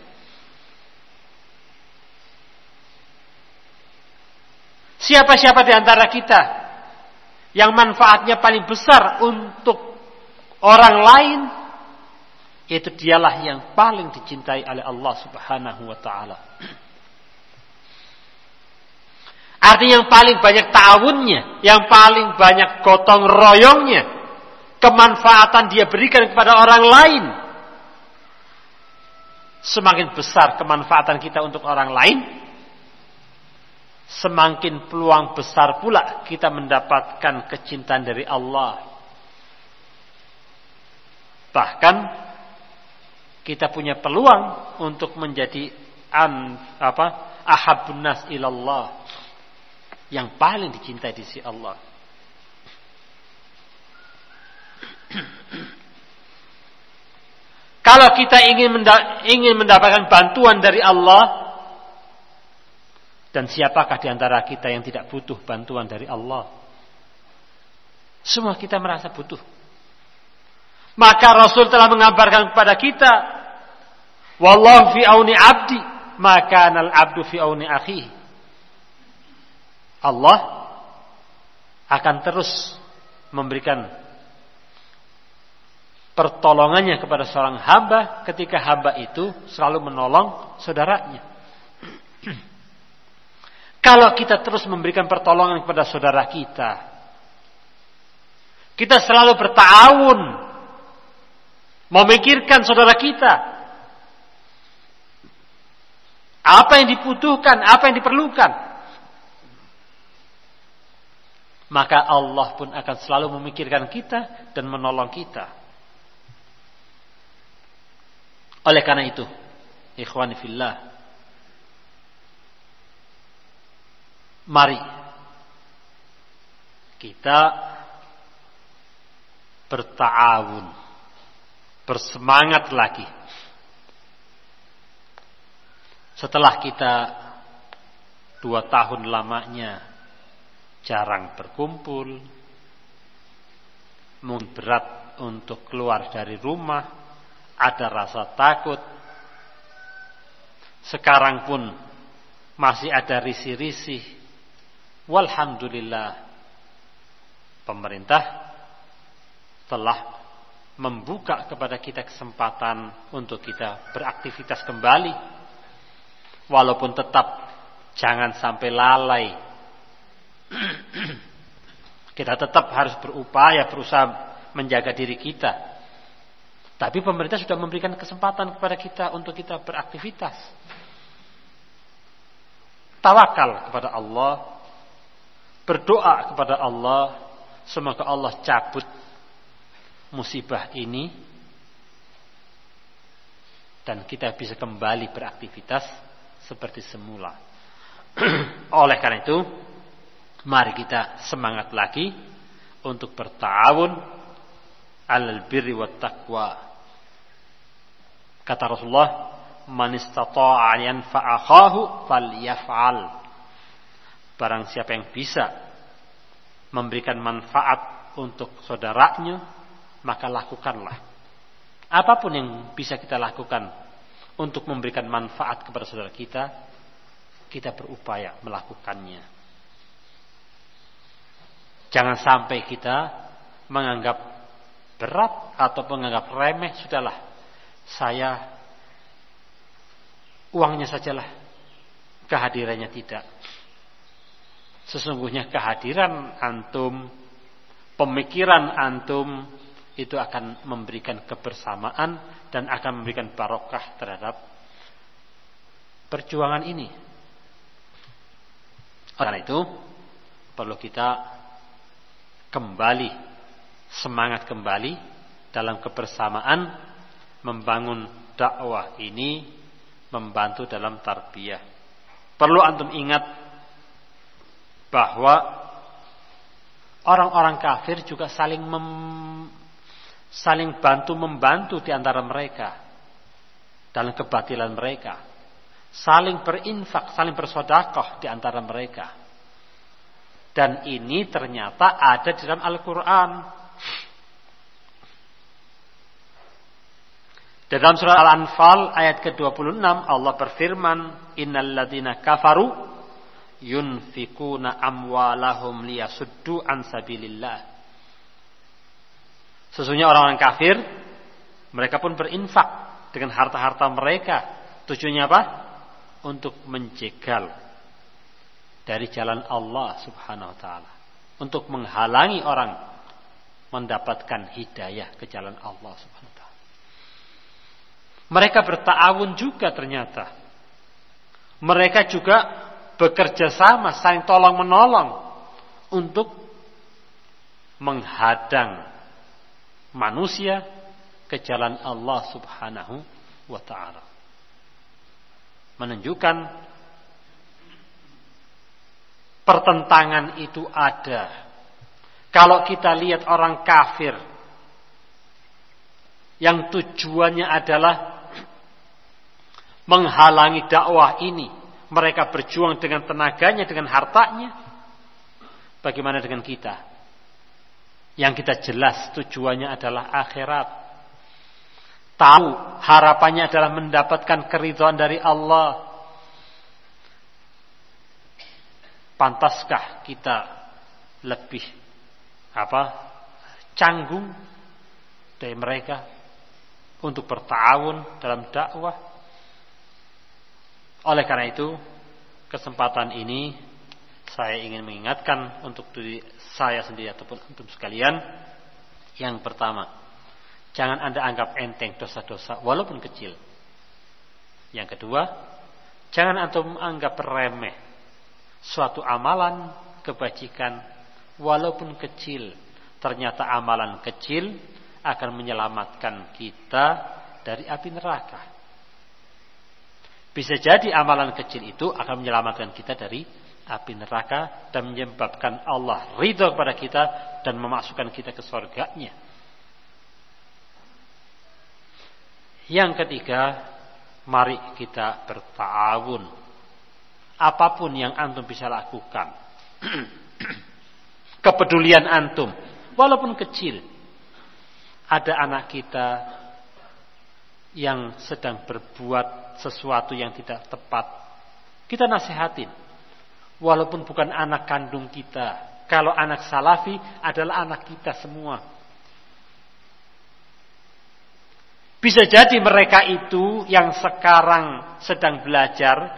Siapa-siapa di antara kita yang manfaatnya paling besar untuk orang lain, yaitu dialah yang paling dicintai oleh Allah Subhanahu wa taala. Artinya yang paling banyak ta'awunnya, yang paling banyak gotong royongnya, kemanfaatan dia berikan kepada orang lain, semakin besar kemanfaatan kita untuk orang lain, semakin peluang besar pula kita mendapatkan kecintaan dari Allah. Bahkan kita punya peluang untuk menjadi an, apa, ahabbun nas ilallah, yang paling dicintai di sisi Allah. Kalau kita ingin menda- ingin mendapatkan bantuan dari Allah, dan siapakah di antara kita yang tidak butuh bantuan dari Allah? Semua kita merasa butuh. Maka Rasul telah mengabarkan kepada kita, wallahu fi auni abdi, maka nal abdu fi auni akhihi. Allah akan terus memberikan pertolongannya kepada seorang hamba ketika hamba itu selalu menolong saudaranya. Kalau kita terus memberikan pertolongan kepada saudara kita, kita selalu berta'awun, memikirkan saudara kita, apa yang dibutuhkan, apa yang diperlukan, maka Allah pun akan selalu memikirkan kita dan menolong kita. Oleh karena itu, ikhwani fillah, mari kita berta'awun, bersemangat lagi. Setelah kita dua tahun lamanya jarang berkumpul, mungkin berat untuk keluar dari rumah, ada rasa takut. Sekarang pun masih ada risih-risih. Walhamdulillah, pemerintah telah membuka kepada kita kesempatan untuk kita beraktivitas kembali. Walaupun tetap jangan sampai lalai. Kita tetap harus berupaya, berusaha menjaga diri kita. Tapi pemerintah sudah memberikan kesempatan kepada kita untuk kita beraktivitas. Tawakal kepada Allah, berdoa kepada Allah, semoga Allah cabut musibah ini dan kita bisa kembali beraktivitas seperti semula. Oleh karena itu, mari kita semangat lagi untuk berta'awun 'alal birri wat taqwa. Kata Rasulullah, man istata'a yanfa'a akhahu falyaf'al. Barang siapa yang bisa memberikan manfaat untuk saudaranya, maka lakukanlah. Apapun yang bisa kita lakukan untuk memberikan manfaat kepada saudara kita, kita berupaya melakukannya. Jangan sampai kita menganggap berat atau menganggap remeh, sudahlah, saya uangnya sajalah, kehadirannya tidak. Sesungguhnya kehadiran antum, pemikiran antum itu akan memberikan kebersamaan dan akan memberikan barokah terhadap perjuangan ini. Karena itu perlu kita kembali, semangat kembali dalam kebersamaan membangun dakwah ini, membantu dalam tarbiyah. Perlu antum ingat bahwa orang-orang kafir juga saling mem, saling bantu membantu di antara mereka dalam kebatilan mereka, saling berinfak, saling bersedekah di antara mereka. Dan ini ternyata ada di dalam Al-Quran. Dalam surah Al-Anfal ayat ke dua puluh enam Allah berfirman, innal ladzina kafaru yunfikuna amwalahum liyasuddu an sabilillah. Sesungguhnya orang-orang kafir, mereka pun berinfak dengan harta-harta mereka. Tujuannya apa? Untuk menjegal dari jalan Allah subhanahu wa ta'ala, untuk menghalangi orang mendapatkan hidayah ke jalan Allah subhanahu wa ta'ala. Mereka berta'awun juga ternyata. Mereka juga bekerja sama, saling tolong menolong untuk menghadang manusia ke jalan Allah subhanahu wa ta'ala. Menunjukkan pertentangan itu ada. Kalau kita lihat orang kafir yang tujuannya adalah menghalangi dakwah ini, mereka berjuang dengan tenaganya, dengan hartanya. Bagaimana dengan kita? Yang kita jelas tujuannya adalah akhirat. Tahu harapannya adalah mendapatkan keridhaan dari Allah. Pantaskah kita lebih apa? Canggung dari mereka untuk berta'awun dalam dakwah? Oleh karena itu, kesempatan ini saya ingin mengingatkan untuk diri saya sendiri ataupun antum sekalian. Yang pertama, jangan Anda anggap enteng dosa-dosa walaupun kecil. Yang kedua, jangan antum anggap remeh suatu amalan kebajikan walaupun kecil. Ternyata amalan kecil akan menyelamatkan kita dari api neraka. Bisa jadi amalan kecil itu akan menyelamatkan kita dari api neraka dan menyebabkan Allah ridha kepada kita dan memasukkan kita ke surganya. Yang ketiga, mari kita berta'awun. Apapun yang antum bisa lakukan, kepedulian antum, walaupun kecil. Ada anak kita yang sedang berbuat sesuatu yang tidak tepat, kita nasihatin. Walaupun bukan anak kandung kita, kalau anak salafi adalah anak kita semua. Bisa jadi mereka itu yang sekarang sedang belajar,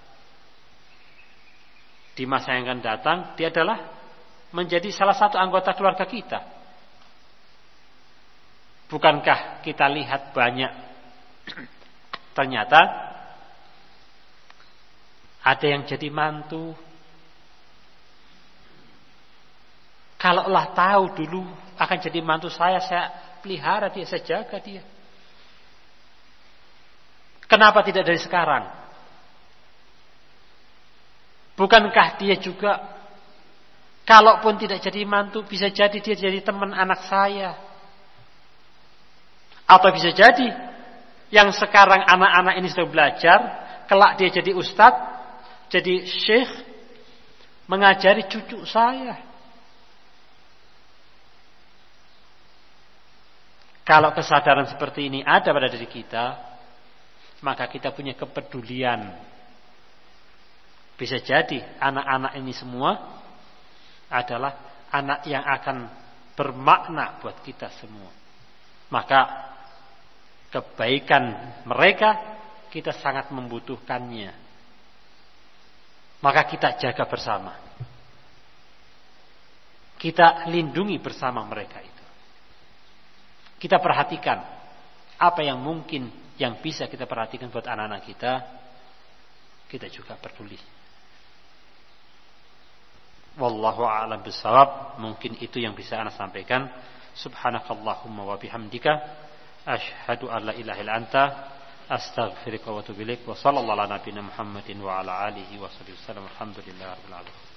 di masa yang akan datang dia adalah menjadi salah satu anggota keluarga kita. Bukankah kita lihat banyak ternyata ada yang jadi mantu. Kalaulah tahu dulu akan jadi mantu saya, saya pelihara dia, saya jaga dia. Kenapa tidak dari sekarang? Bukankah dia juga, kalaupun tidak jadi mantu, bisa jadi dia jadi teman anak saya. Atau bisa jadi Yang sekarang anak-anak ini sudah belajar, kelak dia jadi ustadz, jadi syekh, mengajari cucu saya. Kalau kesadaran seperti ini ada pada diri kita, maka kita punya kepedulian. Bisa jadi anak-anak ini semua adalah anak yang akan bermakna buat kita semua. Maka kebaikan mereka kita sangat membutuhkannya. Maka kita jaga bersama. Kita lindungi bersama mereka itu. Kita perhatikan apa yang mungkin yang bisa kita perhatikan buat anak-anak kita. Kita juga peduli. Wallahu a'lam bishawab. Mungkin itu yang bisa ana sampaikan. Subhanakallahumma wa bihamdika asyhadu an la ilaha illa anta astaghfiruka wa atubu ilaik. Wa sallallahu ala nabiyyina Muhammadin wa ala alihi wa sahbihi wasallam. Alhamdulillahirabbil alamin.